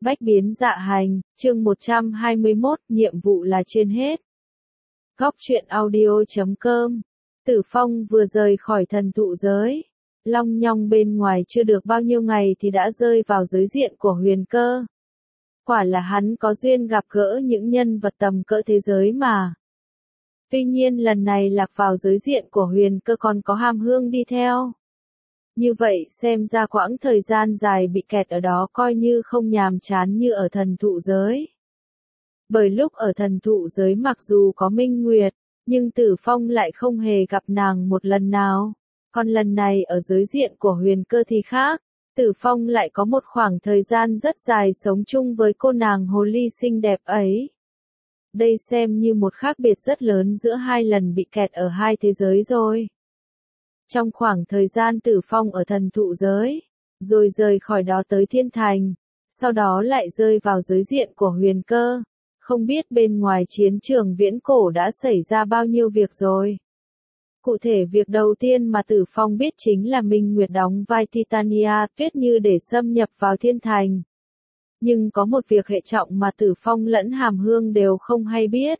Bách biến dạ hành, chương 121, nhiệm vụ là trên hết. Góc truyện audio.com. Tử Phong vừa rời khỏi thần thụ giới. Long nhong bên ngoài chưa được bao nhiêu ngày thì đã rơi vào giới diện của Huyền Cơ. Quả là hắn có duyên gặp gỡ những nhân vật tầm cỡ thế giới mà. Tuy nhiên lần này lạc vào giới diện của Huyền Cơ còn có Hàm Hương đi theo. Như vậy xem ra quãng thời gian dài bị kẹt ở đó coi như không nhàm chán như ở thần thụ giới. Bởi lúc ở thần thụ giới mặc dù có Minh Nguyệt, nhưng Tử Phong lại không hề gặp nàng một lần nào. Còn lần này ở giới diện của Huyền Cơ thì khác, Tử Phong lại có một khoảng thời gian rất dài sống chung với cô nàng hồ ly xinh đẹp ấy. Đây xem như một khác biệt rất lớn giữa hai lần bị kẹt ở hai thế giới rồi. Trong khoảng thời gian Tử Phong ở thần thụ giới, rồi rời khỏi đó tới Thiên Thành, sau đó lại rơi vào giới diện của Huyền Cơ, không biết bên ngoài chiến trường viễn cổ đã xảy ra bao nhiêu việc rồi. Cụ thể việc đầu tiên mà Tử Phong biết chính là Minh Nguyệt đóng vai Titania Tuyết Như để xâm nhập vào Thiên Thành. Nhưng có một việc hệ trọng mà Tử Phong lẫn Hàm Hương đều không hay biết.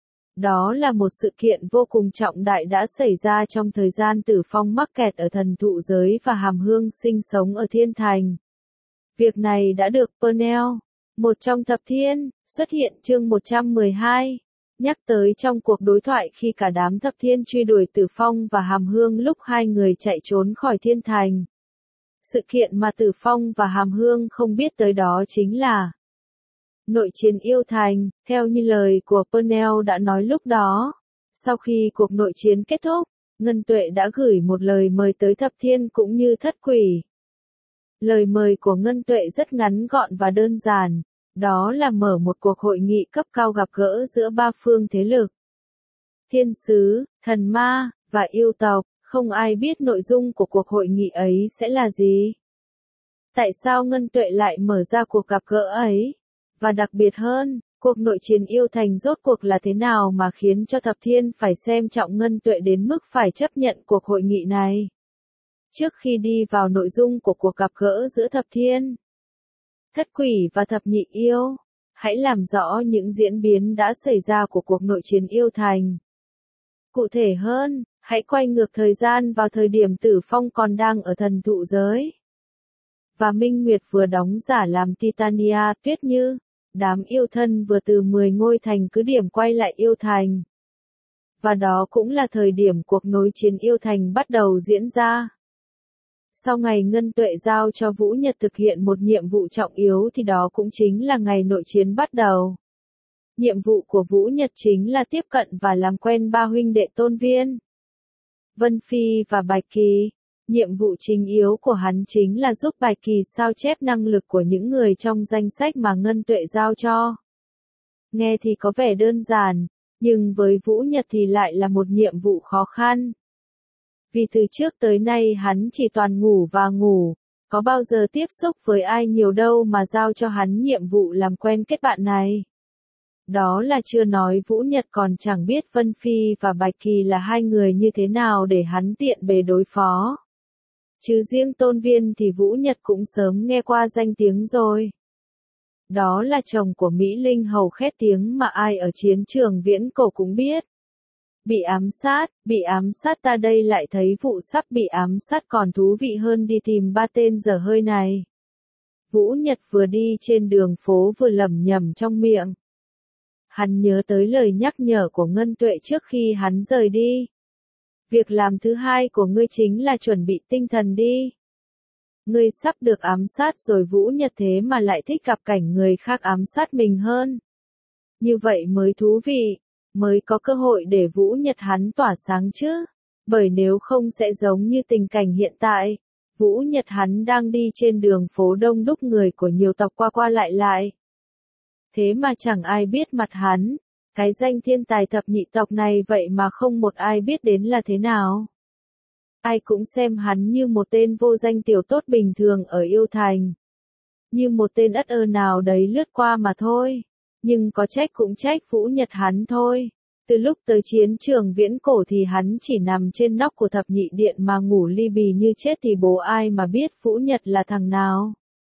Đó là một sự kiện vô cùng trọng đại đã xảy ra trong thời gian Tử Phong mắc kẹt ở thần thụ giới và Hàm Hương sinh sống ở Thiên Thành. Việc này đã được Pernell, một trong thập thiên, xuất hiện chương 112, nhắc tới trong cuộc đối thoại khi cả đám thập thiên truy đuổi Tử Phong và Hàm Hương lúc hai người chạy trốn khỏi Thiên Thành. Sự kiện mà Tử Phong và Hàm Hương không biết tới đó chính là nội chiến yêu thành, theo như lời của Pernell đã nói lúc đó. Sau khi cuộc nội chiến kết thúc, Ngân Tuệ đã gửi một lời mời tới thập thiên cũng như thất quỷ. Lời mời của Ngân Tuệ rất ngắn gọn và đơn giản, đó là mở một cuộc hội nghị cấp cao gặp gỡ giữa ba phương thế lực. Thiên sứ, thần ma, và yêu tộc, không ai biết nội dung của cuộc hội nghị ấy sẽ là gì. Tại sao Ngân Tuệ lại mở ra cuộc gặp gỡ ấy? Và đặc biệt hơn, cuộc nội chiến yêu thành rốt cuộc là thế nào mà khiến cho thập thiên phải xem trọng Ngân Tuệ đến mức phải chấp nhận cuộc hội nghị này? Trước khi đi vào nội dung của cuộc gặp gỡ giữa thập thiên, thất quỷ và thập nhị yêu, hãy làm rõ những diễn biến đã xảy ra của cuộc nội chiến yêu thành. Cụ thể hơn, hãy quay ngược thời gian vào thời điểm Tử Phong còn đang ở thần thụ giới. Và Minh Nguyệt vừa đóng giả làm Titania Tuyết Như, đám yêu thân vừa từ 10 ngôi thành cứ điểm quay lại yêu thành. Và đó cũng là thời điểm cuộc nối chiến yêu thành bắt đầu diễn ra. Sau ngày Ngân Tuệ giao cho Vũ Nhật thực hiện một nhiệm vụ trọng yếu thì đó cũng chính là ngày nội chiến bắt đầu. Nhiệm vụ của Vũ Nhật chính là tiếp cận và làm quen ba huynh đệ Tôn Viên, Vân Phi và Bạch Kỳ. Nhiệm vụ chính yếu của hắn chính là giúp Bạch Kỳ sao chép năng lực của những người trong danh sách mà Ngân Tuệ giao cho. Nghe thì có vẻ đơn giản, nhưng với Vũ Nhật thì lại là một nhiệm vụ khó khăn. Vì từ trước tới nay hắn chỉ toàn ngủ và ngủ, có bao giờ tiếp xúc với ai nhiều đâu mà giao cho hắn nhiệm vụ làm quen kết bạn này. Đó là chưa nói Vũ Nhật còn chẳng biết Vân Phi và Bạch Kỳ là hai người như thế nào để hắn tiện bề đối phó. Chứ riêng Tôn Viên thì Vũ Nhật cũng sớm nghe qua danh tiếng rồi. Đó là chồng của Mỹ Linh hầu khét tiếng mà ai ở chiến trường viễn cổ cũng biết. Bị ám sát ta đây lại thấy vụ sắp bị ám sát còn thú vị hơn đi tìm ba tên dở hơi này. Vũ Nhật vừa đi trên đường phố vừa lẩm nhẩm trong miệng. Hắn nhớ tới lời nhắc nhở của Ngân Tuệ trước khi hắn rời đi. Việc làm thứ hai của ngươi chính là chuẩn bị tinh thần đi. Ngươi sắp được ám sát rồi Vũ Nhật thế mà lại thích gặp cảnh người khác ám sát mình hơn. Như vậy mới thú vị, mới có cơ hội để Vũ Nhật hắn tỏa sáng chứ. Bởi nếu không sẽ giống như tình cảnh hiện tại. Vũ Nhật hắn đang đi trên đường phố đông đúc người của nhiều tộc qua qua lại lại. Thế mà chẳng ai biết mặt hắn. Cái danh thiên tài thập nhị tộc này vậy mà không một ai biết đến là thế nào. Ai cũng xem hắn như một tên vô danh tiểu tốt bình thường ở yêu thành. Như một tên ất ơ nào đấy lướt qua mà thôi. Nhưng có trách cũng trách Vũ Nhật hắn thôi. Từ lúc tới chiến trường viễn cổ thì hắn chỉ nằm trên nóc của thập nhị điện mà ngủ li bì như chết thì bố ai mà biết Vũ Nhật là thằng nào.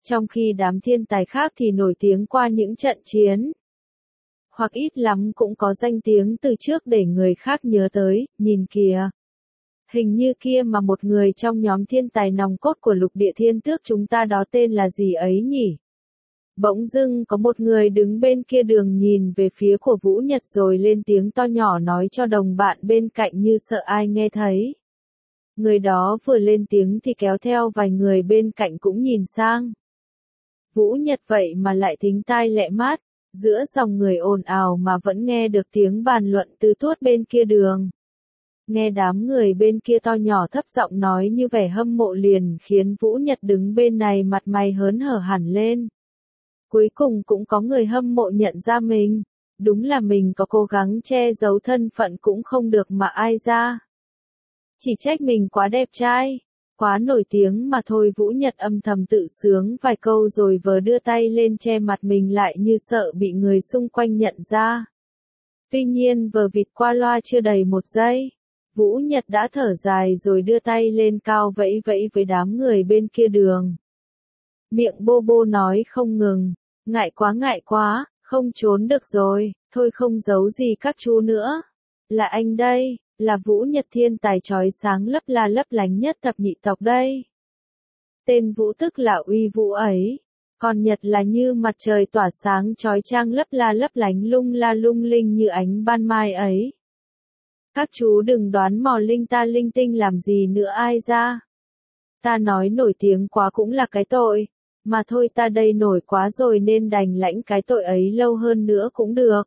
Trong khi đám thiên tài khác thì nổi tiếng qua những trận chiến, hoặc ít lắm cũng có danh tiếng từ trước để người khác nhớ tới, nhìn kìa. Hình như kia mà một người trong nhóm thiên tài nòng cốt của lục địa thiên tước chúng ta đó tên là gì ấy nhỉ? Bỗng dưng có một người đứng bên kia đường nhìn về phía của Vũ Nhật rồi lên tiếng to nhỏ nói cho đồng bạn bên cạnh như sợ ai nghe thấy. Người đó vừa lên tiếng thì kéo theo vài người bên cạnh cũng nhìn sang. Vũ Nhật vậy mà lại thính tai lẹ mát, giữa dòng người ồn ào mà vẫn nghe được tiếng bàn luận từ tuốt bên kia đường. Nghe đám người bên kia to nhỏ thấp giọng nói như vẻ hâm mộ liền khiến Vũ Nhật đứng bên này mặt mày hớn hở hẳn lên. Cuối cùng cũng có người hâm mộ nhận ra mình, đúng là mình có cố gắng che giấu thân phận cũng không được mà ai ra. Chỉ trách mình quá đẹp trai, quá nổi tiếng mà thôi. Vũ Nhật âm thầm tự sướng vài câu rồi vờ đưa tay lên che mặt mình lại như sợ bị người xung quanh nhận ra. Tuy nhiên vờ vịt qua loa chưa đầy một giây, Vũ Nhật đã thở dài rồi đưa tay lên cao vẫy vẫy với đám người bên kia đường. Miệng bô bô nói không ngừng, ngại quá, không trốn được rồi, thôi không giấu gì các chú nữa. Là anh đây, là Vũ Nhật thiên tài chói sáng lấp la lấp lánh nhất thập nhị tộc đây. Tên Vũ tức là uy vũ ấy, còn Nhật là như mặt trời tỏa sáng chói chang lấp la lấp lánh lung la lung linh như ánh ban mai ấy. Các chú đừng đoán mò linh ta linh tinh làm gì nữa ai ra. Ta nói nổi tiếng quá cũng là cái tội, mà thôi ta đây nổi quá rồi nên đành lãnh cái tội ấy lâu hơn nữa cũng được.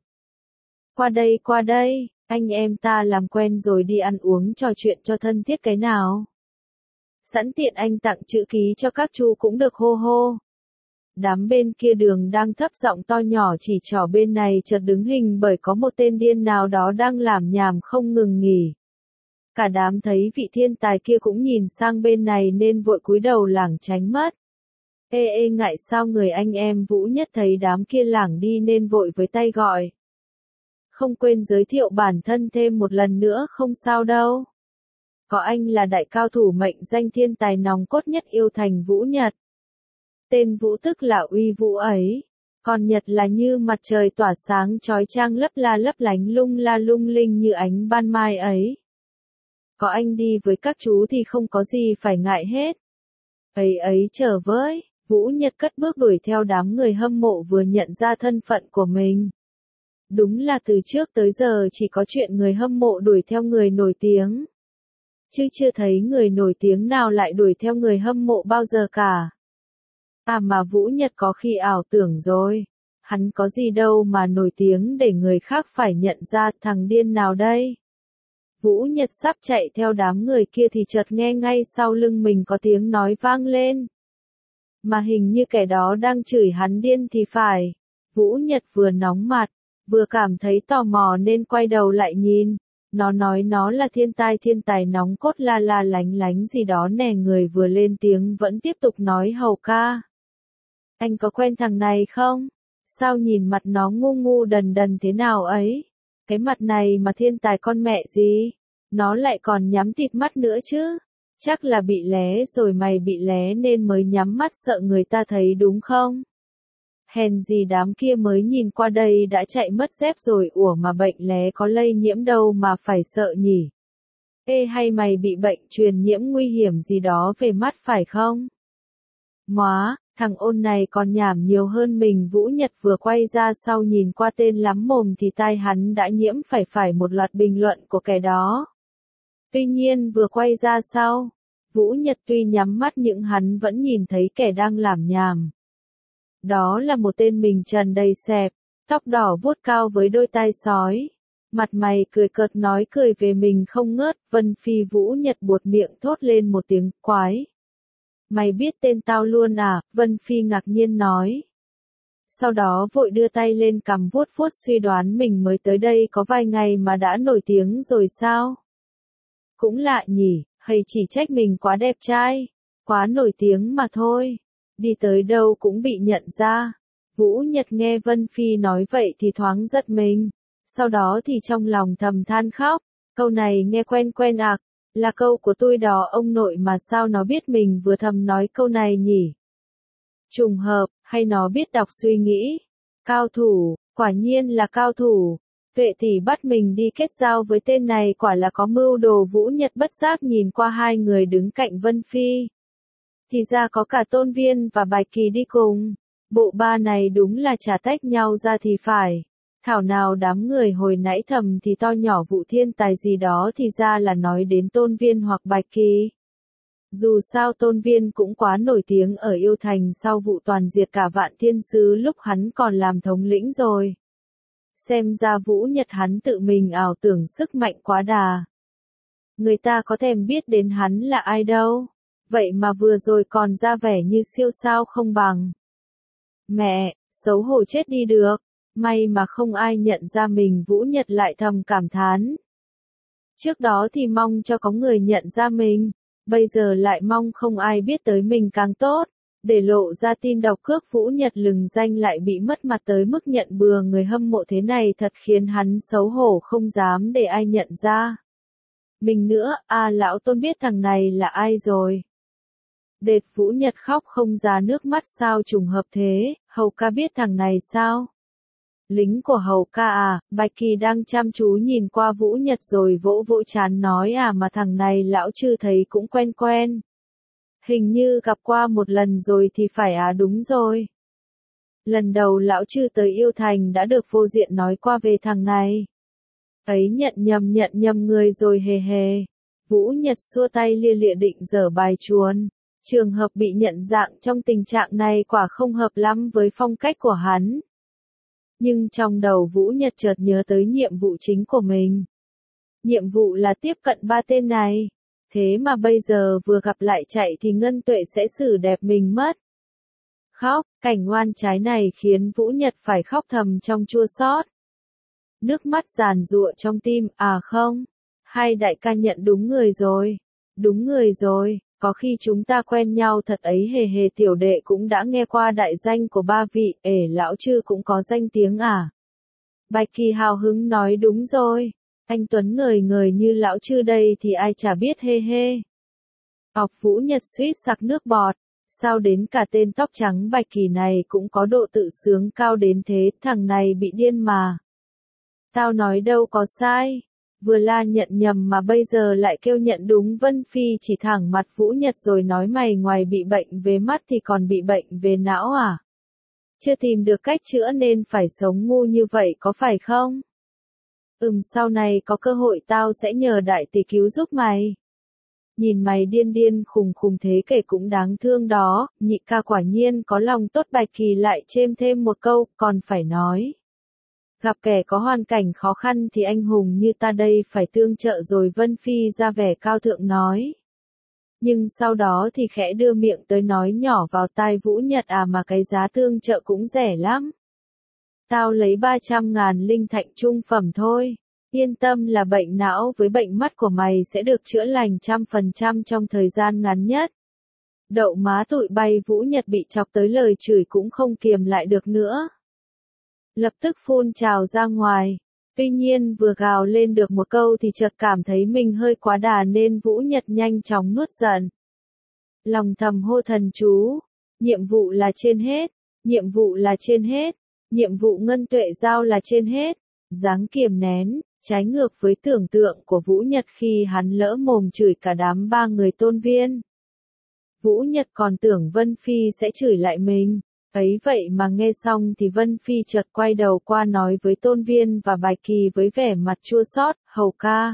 Qua đây, anh em ta làm quen rồi đi ăn uống trò chuyện cho thân thiết cái nào. Sẵn tiện anh tặng chữ ký cho các chú cũng được hô hô. Đám bên kia đường đang thấp giọng to nhỏ chỉ trỏ bên này chợt đứng hình bởi có một tên điên nào đó đang lảm nhảm không ngừng nghỉ. Cả đám thấy vị thiên tài kia cũng nhìn sang bên này nên vội cúi đầu lảng tránh mất. Ê ngại sao người anh em Vũ Nhất thấy đám kia lảng đi nên vội với tay gọi. Không quên giới thiệu bản thân thêm một lần nữa không sao đâu. Có anh là đại cao thủ mệnh danh thiên tài nòng cốt nhất yêu thành Vũ Nhật. Tên Vũ tức là uy vũ ấy, còn Nhật là như mặt trời tỏa sáng chói chang lấp la lấp lánh lung la lung linh như ánh ban mai ấy. Có anh đi với các chú thì không có gì phải ngại hết. Ấy chờ với, Vũ Nhật cất bước đuổi theo đám người hâm mộ vừa nhận ra thân phận của mình. Đúng là từ trước tới giờ chỉ có chuyện người hâm mộ đuổi theo người nổi tiếng. Chứ chưa thấy người nổi tiếng nào lại đuổi theo người hâm mộ bao giờ cả. À mà Vũ Nhật có khi ảo tưởng rồi. Hắn có gì đâu mà nổi tiếng để người khác phải nhận ra thằng điên nào đây. Vũ Nhật sắp chạy theo đám người kia thì chợt nghe ngay sau lưng mình có tiếng nói vang lên. Mà hình như kẻ đó đang chửi hắn điên thì phải. Vũ Nhật vừa nóng mặt, vừa cảm thấy tò mò nên quay đầu lại nhìn. Nó nói nó là thiên tài nóng cốt la la lánh lánh gì đó nè. Người vừa lên tiếng vẫn tiếp tục nói hầu ca. Anh có quen thằng này không? Sao nhìn mặt nó ngu ngu đần đần thế nào ấy? Cái mặt này mà thiên tài con mẹ gì? Nó lại còn nhắm tịt mắt nữa chứ? Chắc là bị lé rồi mày bị lé nên mới nhắm mắt sợ người ta thấy đúng không? Hèn gì đám kia mới nhìn qua đây đã chạy mất dép rồi. Ủa mà bệnh lé có lây nhiễm đâu mà phải sợ nhỉ? Ê hay mày bị bệnh truyền nhiễm nguy hiểm gì đó về mắt phải không? Móa, thằng ôn này còn nhảm nhiều hơn mình. Vũ Nhật vừa quay ra sau nhìn qua tên lắm mồm thì tai hắn đã nhiễm phải một loạt bình luận của kẻ đó. Tuy nhiên vừa quay ra sau, Vũ Nhật tuy nhắm mắt nhưng hắn vẫn nhìn thấy kẻ đang lảm nhảm. Đó là một tên mình trần đầy xẹp, tóc đỏ vuốt cao với đôi tai sói. Mặt mày cười cợt nói cười về mình không ngớt. Vân Phi Vũ Nhật buột miệng thốt lên một tiếng quái. Mày biết tên tao luôn à? Vân Phi ngạc nhiên nói. Sau đó vội đưa tay lên cằm vuốt vuốt suy đoán mình mới tới đây có vài ngày mà đã nổi tiếng rồi sao? Cũng lạ nhỉ, hay chỉ trách mình quá đẹp trai, quá nổi tiếng mà thôi. Đi tới đâu cũng bị nhận ra. Vũ Nhật nghe Vân Phi nói vậy thì thoáng giật mình. Sau đó thì trong lòng thầm than khóc. Câu này nghe quen quen ạc. Là câu của tôi đó ông nội mà sao nó biết mình vừa thầm nói câu này nhỉ? Trùng hợp, hay nó biết đọc suy nghĩ? Cao thủ, quả nhiên là cao thủ. Vệ tỷ bắt mình đi kết giao với tên này quả là có mưu đồ. Vũ Nhật bất giác nhìn qua hai người đứng cạnh Vân Phi. Thì ra có cả Tôn Viên và Bạch Kỳ đi cùng. Bộ ba này đúng là chả tách nhau ra thì phải. Thảo nào đám người hồi nãy thầm thì to nhỏ vụ thiên tài gì đó thì ra là nói đến Tôn Viên hoặc Bạch Kỳ. Dù sao Tôn Viên cũng quá nổi tiếng ở Yêu Thành sau vụ toàn diệt cả Vạn Thiên Sứ lúc hắn còn làm thống lĩnh rồi. Xem ra Vũ Nhật hắn tự mình ảo tưởng sức mạnh quá đà. Người ta có thèm biết đến hắn là ai đâu. Vậy mà vừa rồi còn ra vẻ như siêu sao không bằng. Mẹ, xấu hổ chết đi được. May mà không ai nhận ra mình. Vũ Nhật lại thầm cảm thán. Trước đó thì mong cho có người nhận ra mình. Bây giờ lại mong không ai biết tới mình càng tốt. Để lộ ra tin độc cước Vũ Nhật lừng danh lại bị mất mặt tới mức nhận bừa người hâm mộ thế này thật khiến hắn xấu hổ không dám để ai nhận ra. Mình nữa, lão Tôn biết thằng này là ai rồi. Đệt Vũ Nhật khóc không ra nước mắt sao trùng hợp thế, Hầu ca biết thằng này sao? Lính của Hầu ca à, Bạch Kỳ đang chăm chú nhìn qua Vũ Nhật rồi vỗ vỗ trán nói mà thằng này lão chư thấy cũng quen quen. Hình như gặp qua một lần rồi thì phải đúng rồi. Lần đầu lão chư tới Yêu Thành đã được vô diện nói qua về thằng này. Ấy nhận nhầm người rồi hề hề. Vũ Nhật xua tay lia lịa định dở bài chuồn. Trường hợp bị nhận dạng trong tình trạng này quả không hợp lắm với phong cách của hắn. Nhưng trong đầu Vũ Nhật chợt nhớ tới nhiệm vụ chính của mình. Nhiệm vụ là tiếp cận ba tên này. Thế mà bây giờ vừa gặp lại chạy thì Ngân Tuệ sẽ xử đẹp mình mất. Khóc, cảnh ngoan trái này khiến Vũ Nhật phải khóc thầm trong chua xót. Nước mắt giàn giụa trong tim, không. Hai đại ca nhận đúng người rồi. Đúng người rồi, có khi chúng ta quen nhau thật ấy hề hề tiểu đệ cũng đã nghe qua đại danh của ba vị, lão chư cũng có danh tiếng à. Bạch Kỳ hào hứng nói đúng rồi. Anh Tuấn ngời ngời như lão chư đây thì ai chả biết hê hê. Ngọc Vũ Nhật suýt sặc nước bọt. Sao đến cả tên tóc trắng Bạch Kỳ này cũng có độ tự sướng cao đến thế, thằng này bị điên mà. Tao nói đâu có sai. Vừa la nhận nhầm mà bây giờ lại kêu nhận đúng. Vân Phi chỉ thẳng mặt Vũ Nhật rồi nói mày ngoài bị bệnh về mắt thì còn bị bệnh về não à? Chưa tìm được cách chữa nên phải sống ngu như vậy có phải không? Sau này có cơ hội tao sẽ nhờ đại tỷ cứu giúp mày. Nhìn mày điên điên khùng khùng thế kể cũng đáng thương đó, nhị ca quả nhiên có lòng tốt. Bạch Kỳ lại chêm thêm một câu, còn phải nói. Gặp kẻ có hoàn cảnh khó khăn thì anh hùng như ta đây phải tương trợ rồi. Vân Phi ra vẻ cao thượng nói. Nhưng sau đó thì khẽ đưa miệng tới nói nhỏ vào tai Vũ Nhật mà cái giá tương trợ cũng rẻ lắm. Tao lấy 300.000 linh thạch trung phẩm thôi. Yên tâm là bệnh não với bệnh mắt của mày sẽ được chữa lành 100% trong thời gian ngắn nhất. Đậu má tụi bay. Vũ Nhật bị chọc tới lời chửi cũng không kiềm lại được nữa. Lập tức phun trào ra ngoài. Tuy nhiên vừa gào lên được một câu thì chợt cảm thấy mình hơi quá đà nên Vũ Nhật nhanh chóng nuốt giận. Lòng thầm hô thần chú. Nhiệm vụ là trên hết. Nhiệm vụ là trên hết. Nhiệm vụ Ngân Tuệ giao là trên hết. Dáng kiềm nén, trái ngược với tưởng tượng của Vũ Nhật khi hắn lỡ mồm chửi cả đám ba người Tôn Viên. Vũ Nhật còn tưởng Vân Phi sẽ chửi lại mình. Ấy vậy mà nghe xong thì Vân Phi chợt quay đầu qua nói với Tôn Viên và Bạch Kỳ với vẻ mặt chua xót, Hầu ca.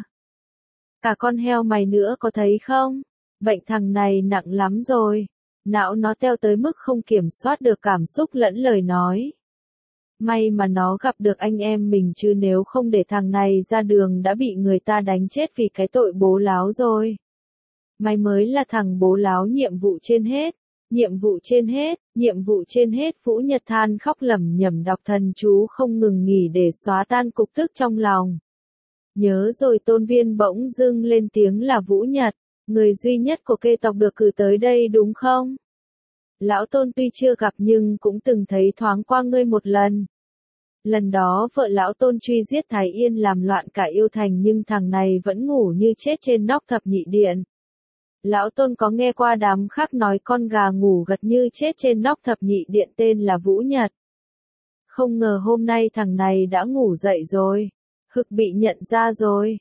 Cả con heo mày nữa có thấy không? Bệnh thằng này nặng lắm rồi. Não nó teo tới mức không kiểm soát được cảm xúc lẫn lời nói. May mà nó gặp được anh em mình chứ nếu không để thằng này ra đường đã bị người ta đánh chết vì cái tội bố láo rồi. Mày mới là thằng bố láo. Nhiệm vụ trên hết. Nhiệm vụ trên hết, nhiệm vụ trên hết. Vũ Nhật than khóc lẩm nhẩm đọc thần chú không ngừng nghỉ để xóa tan cục tức trong lòng. Nhớ rồi. Tôn Viên bỗng dưng lên tiếng là Vũ Nhật, người duy nhất của kê tộc được cử tới đây đúng không? Lão Tôn tuy chưa gặp nhưng cũng từng thấy thoáng qua ngươi một lần. Lần đó vợ lão Tôn truy giết Thái Yên làm loạn cả Yêu Thành nhưng thằng này vẫn ngủ như chết trên nóc thập nhị điện. Lão Tôn có nghe qua đám khác nói con gà ngủ gật như chết trên nóc thập nhị điện tên là Vũ Nhật. Không ngờ hôm nay thằng này đã ngủ dậy rồi. Hực bị nhận ra rồi.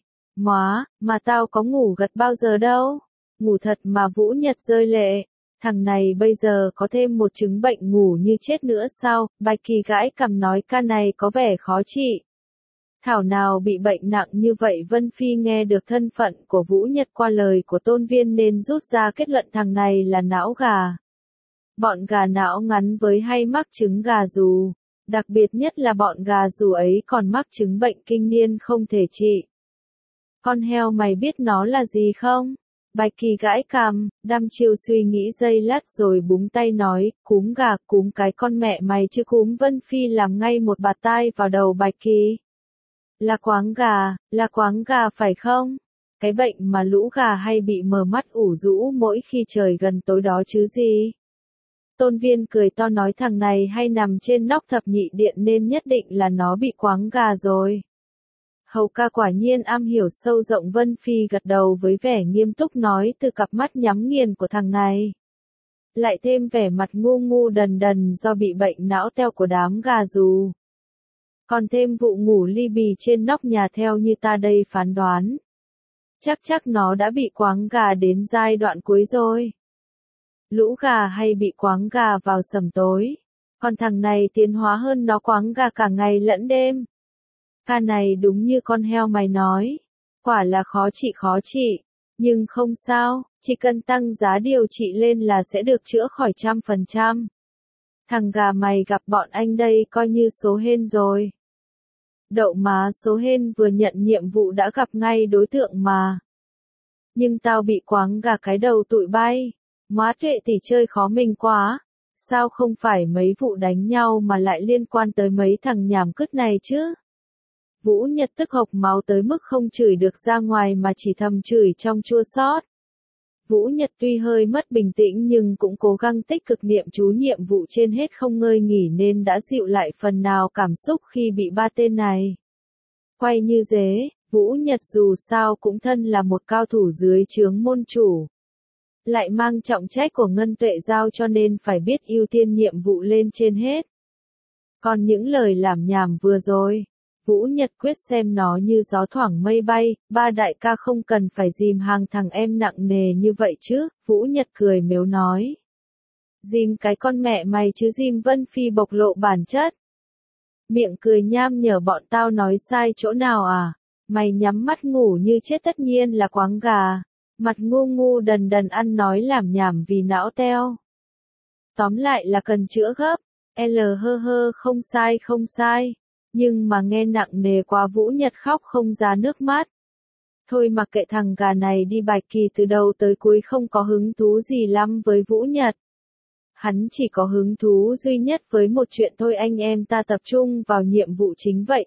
Mà tao có ngủ gật bao giờ đâu. Ngủ thật mà Vũ Nhật rơi lệ. Thằng này bây giờ có thêm một chứng bệnh ngủ như chết nữa sao? Bạch Kỳ gãi cằm nói ca này có vẻ khó trị. Thảo nào bị bệnh nặng như vậy. Vân Phi nghe được thân phận của Vũ Nhật qua lời của Tôn Viên nên rút ra kết luận thằng này là não gà. Bọn gà não ngắn với hay mắc chứng gà rù. Đặc biệt nhất là bọn gà rù ấy còn mắc chứng bệnh kinh niên không thể trị. Con heo mày biết nó là gì không? Bạch Kỳ gãi cằm, đăm chiêu suy nghĩ giây lát rồi búng tay nói, cúm gà, cúm cái con mẹ mày chứ cúm. Vân Phi làm ngay một bạt tai vào đầu Bạch Kỳ. Là quáng gà phải không? Cái bệnh mà lũ gà hay bị mờ mắt ủ rũ mỗi khi trời gần tối đó chứ gì? Tôn Viên cười to nói thằng này hay nằm trên nóc thập nhị điện nên nhất định là nó bị quáng gà rồi. Hầu ca quả nhiên am hiểu sâu rộng. Vân Phi gật đầu với vẻ nghiêm túc nói từ cặp mắt nhắm nghiền của thằng này. Lại thêm vẻ mặt ngu ngu đần đần do bị bệnh não teo của đám gà rù. Còn thêm vụ ngủ ly bì trên nóc nhà theo như ta đây phán đoán. Chắc nó đã bị quáng gà đến giai đoạn cuối rồi. Lũ gà hay bị quáng gà vào sầm tối. Còn thằng này tiến hóa hơn nó quáng gà cả ngày lẫn đêm. Ca này đúng như con heo mày nói. Quả là khó trị. Nhưng không sao, chỉ cần tăng giá điều trị lên là sẽ được chữa khỏi 100%. Thằng gà mày gặp bọn anh đây coi như số hên rồi. Đậu má, số hên vừa nhận nhiệm vụ đã gặp ngay đối tượng mà. Nhưng tao bị quáng gà cái đầu tụi bay. Má Tuệ tỷ chơi khó mình quá. Sao không phải mấy vụ đánh nhau mà lại liên quan tới mấy thằng nhảm cứt này chứ? Vũ Nhật tức hộc máu tới mức không chửi được ra ngoài mà chỉ thầm chửi trong chua xót. Vũ Nhật tuy hơi mất bình tĩnh nhưng cũng cố gắng tích cực niệm chú nhiệm vụ trên hết không ngơi nghỉ nên đã dịu lại phần nào cảm xúc khi bị ba tên này quay như dế. Vũ Nhật dù sao cũng thân là một cao thủ dưới trướng môn chủ. Lại mang trọng trách của Ngân Tuệ giao cho nên phải biết ưu tiên nhiệm vụ lên trên hết. Còn những lời làm nhảm vừa rồi, Vũ Nhật quyết xem nó như gió thoảng mây bay. Ba đại ca không cần phải dìm hàng thằng em nặng nề như vậy chứ. Vũ Nhật cười mếu nói. Dìm cái con mẹ mày chứ dìm. Vân Phi bộc lộ bản chất. Miệng cười nham nhở bọn tao nói sai chỗ nào à? Mày nhắm mắt ngủ như chết tất nhiên là quáng gà. Mặt ngu ngu đần đần ăn nói làm nhảm vì não teo. Tóm lại là cần chữa gấp. Không sai. Nhưng mà nghe nặng nề quá. Vũ Nhật khóc không ra nước mắt. Thôi mặc kệ thằng gà này đi. Bạch Kỳ từ đầu tới cuối không có hứng thú gì lắm với Vũ Nhật. Hắn chỉ có hứng thú duy nhất với một chuyện thôi. Anh em ta tập trung vào nhiệm vụ chính vậy.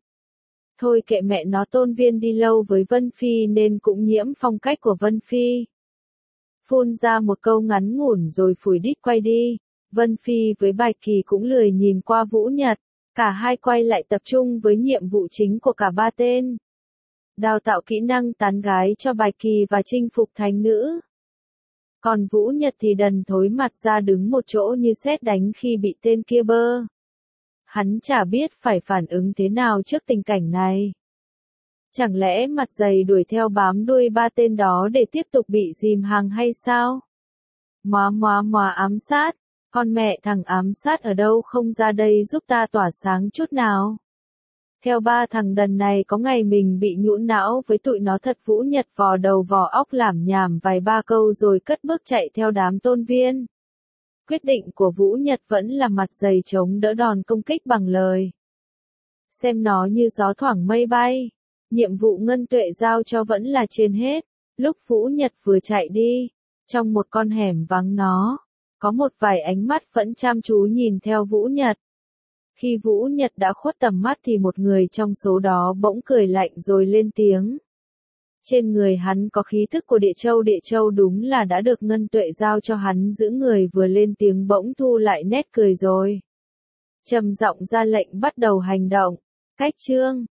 Thôi kệ mẹ nó. Tôn Viên đi lâu với Vân Phi nên cũng nhiễm phong cách của Vân Phi. Phun ra một câu ngắn ngủn rồi phủi đít quay đi. Vân Phi với Bạch Kỳ cũng lười nhìn qua Vũ Nhật. Cả hai quay lại tập trung với nhiệm vụ chính của cả ba tên. Đào tạo kỹ năng tán gái cho Bạch Kỳ và chinh phục thánh nữ. Còn Vũ Nhật thì đần thối mặt ra đứng một chỗ như sét đánh khi bị tên kia bơ. Hắn chả biết phải phản ứng thế nào trước tình cảnh này. Chẳng lẽ mặt dày đuổi theo bám đuôi ba tên đó để tiếp tục bị dìm hàng hay sao? Ám sát. Con mẹ thằng ám sát ở đâu không ra đây giúp ta tỏa sáng chút nào. Theo ba thằng đần này có ngày mình bị nhũn não với tụi nó thật. Vũ Nhật vò đầu vò óc lảm nhảm vài ba câu rồi cất bước chạy theo đám Tôn Viên. Quyết định của Vũ Nhật vẫn là mặt dày chống đỡ đòn công kích bằng lời. Xem nó như gió thoảng mây bay. Nhiệm vụ Ngân Tuệ giao cho vẫn là trên hết. Lúc Vũ Nhật vừa chạy đi, trong một con hẻm vắng nó, có một vài ánh mắt vẫn chăm chú nhìn theo Vũ Nhật. Khi Vũ Nhật đã khuất tầm mắt thì một người trong số đó bỗng cười lạnh rồi lên tiếng. Trên người hắn có khí thức của Địa Châu đúng là đã được Ngân Tuệ giao cho hắn giữ người. Vừa lên tiếng bỗng thu lại nét cười rồi trầm giọng ra lệnh bắt đầu hành động. Cách chương